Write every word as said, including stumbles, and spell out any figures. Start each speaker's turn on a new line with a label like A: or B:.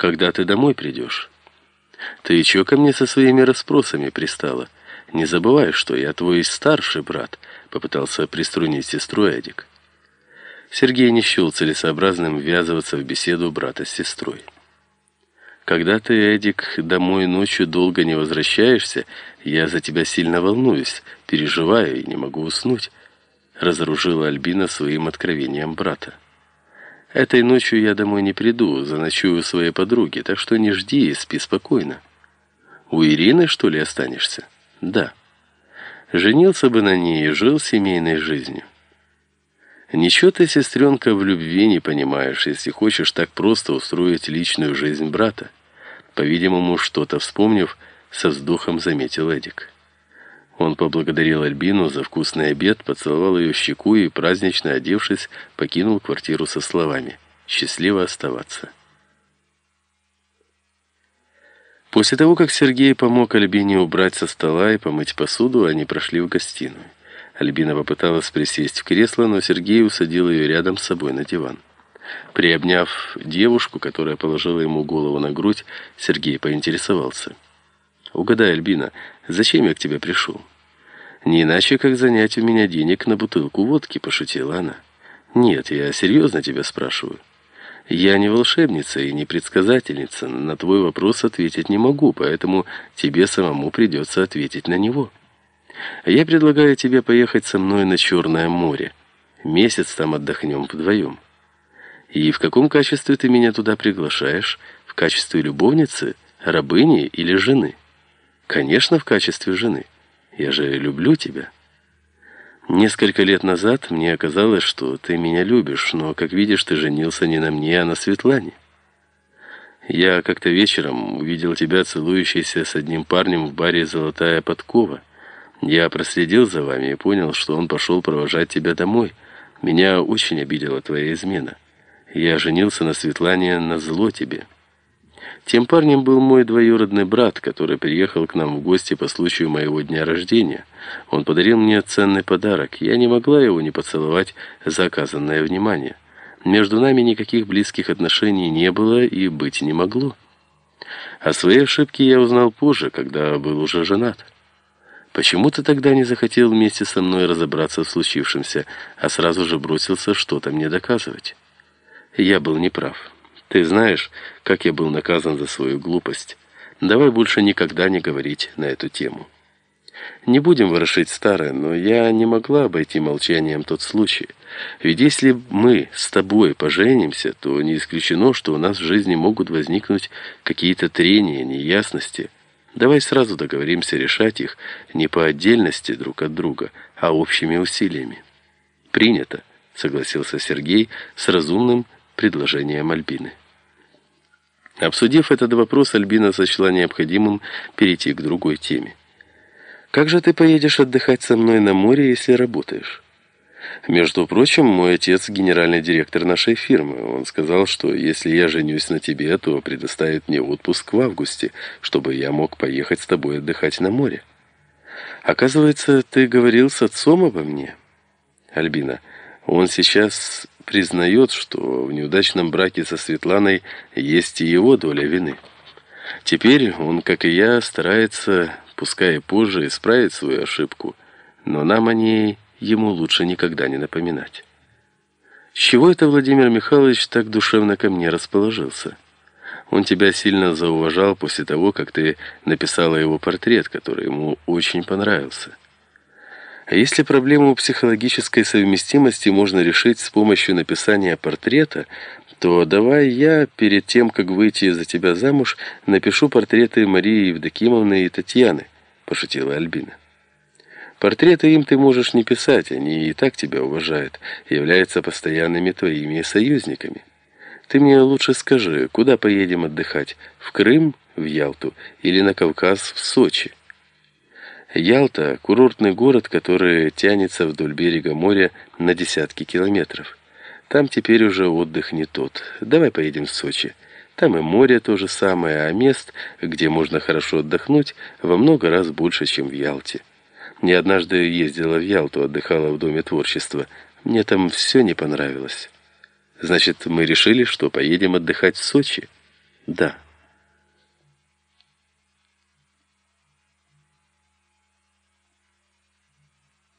A: Когда ты домой придешь? Ты чё ко мне со своими расспросами пристала? Не забывай, что я твой старший брат, попытался приструнить сестру Эдик. Сергей не счёл целесообразным ввязываться в беседу брата с сестрой. Когда ты, Эдик, домой ночью долго не возвращаешься, я за тебя сильно волнуюсь, переживаю и не могу уснуть, разоружила Альбина своим откровением брата. Этой ночью я домой не приду, заночую у своей подруги, так что не жди и спи спокойно. У Ирины, что ли, останешься? Да. Женился бы на ней и жил семейной жизнью. Ничего ты, сестренка, в любви не понимаешь, если хочешь так просто устроить личную жизнь брата. По-видимому, что-то вспомнив, со вздохом заметил Эдик. Он поблагодарил Альбину за вкусный обед, поцеловал ее в щеку и, празднично одевшись, покинул квартиру со словами «Счастливо оставаться». После того, как Сергей помог Альбине убрать со стола и помыть посуду, они прошли в гостиную. Альбина попыталась присесть в кресло, но Сергей усадил ее рядом с собой на диван. Приобняв девушку, которая положила ему голову на грудь, Сергей поинтересовался. «Угадай, Альбина, зачем я к тебе пришел?» «Не иначе, как занять у меня денег на бутылку водки», — пошутила она. «Нет, я серьезно тебя спрашиваю. Я не волшебница и не предсказательница, на твой вопрос ответить не могу, поэтому тебе самому придется ответить на него. Я предлагаю тебе поехать со мной на Черное море. Месяц там отдохнем вдвоем. И в каком качестве ты меня туда приглашаешь? В качестве любовницы, рабыни или жены?» «Конечно, в качестве жены. Я же люблю тебя. Несколько лет назад мне оказалось, что ты меня любишь, но, как видишь, ты женился не на мне, а на Светлане. Я как-то вечером увидел тебя целующейся с одним парнем в баре «Золотая подкова». Я проследил за вами и понял, что он пошел провожать тебя домой. Меня очень обидела твоя измена. Я женился на Светлане назло тебе. Тем парнем был мой двоюродный брат, который приехал к нам в гости по случаю моего дня рождения. Он подарил мне ценный подарок. Я не могла его не поцеловать за оказанное внимание. Между нами никаких близких отношений не было и быть не могло. О своей ошибке я узнал позже, когда был уже женат. Почему ты тогда не захотел вместе со мной разобраться в случившемся, а сразу же бросился что-то мне доказывать? Я был неправ. Ты знаешь, как я был наказан за свою глупость. Давай больше никогда не говорить на эту тему. Не будем ворошить старое, но я не могла обойти молчанием тот случай. Ведь если мы с тобой поженимся, то не исключено, что у нас в жизни могут возникнуть какие-то трения, неясности. Давай сразу договоримся решать их не по отдельности друг от друга, а общими усилиями. Принято, согласился Сергей с разумным предложением Альбины. Обсудив этот вопрос, Альбина сочла необходимым перейти к другой теме. «Как же ты поедешь отдыхать со мной на море, если работаешь?» «Между прочим, мой отец генеральный директор нашей фирмы. Он сказал, что если я женюсь на тебе, то предоставит мне отпуск в августе, чтобы я мог поехать с тобой отдыхать на море. Оказывается, ты говорил с отцом обо мне?» «Альбина, он сейчас признает, что в неудачном браке со Светланой есть и его доля вины. Теперь он, как и я, старается, пускай и позже, исправить свою ошибку, но нам о ней ему лучше никогда не напоминать». «С чего это Владимир Михайлович так душевно ко мне расположился? Он тебя сильно зауважал после того, как ты написала его портрет, который ему очень понравился. А если проблему психологической совместимости можно решить с помощью написания портрета, то давай я, перед тем, как выйти за тебя замуж, напишу портреты Марии Евдокимовны и Татьяны», – пошутила Альбина. «Портреты им ты можешь не писать, они и так тебя уважают, являются постоянными твоими союзниками. Ты мне лучше скажи, куда поедем отдыхать, в Крым, в Ялту или на Кавказ, в Сочи?» Ялта – курортный город, который тянется вдоль берега моря на десятки километров. Там теперь уже отдых не тот. Давай поедем в Сочи. Там и море то же самое, а мест, где можно хорошо отдохнуть, во много раз больше, чем в Ялте. Я однажды ездила в Ялту, отдыхала в Доме творчества. Мне там все не понравилось. Значит, мы решили, что поедем отдыхать в Сочи. Да.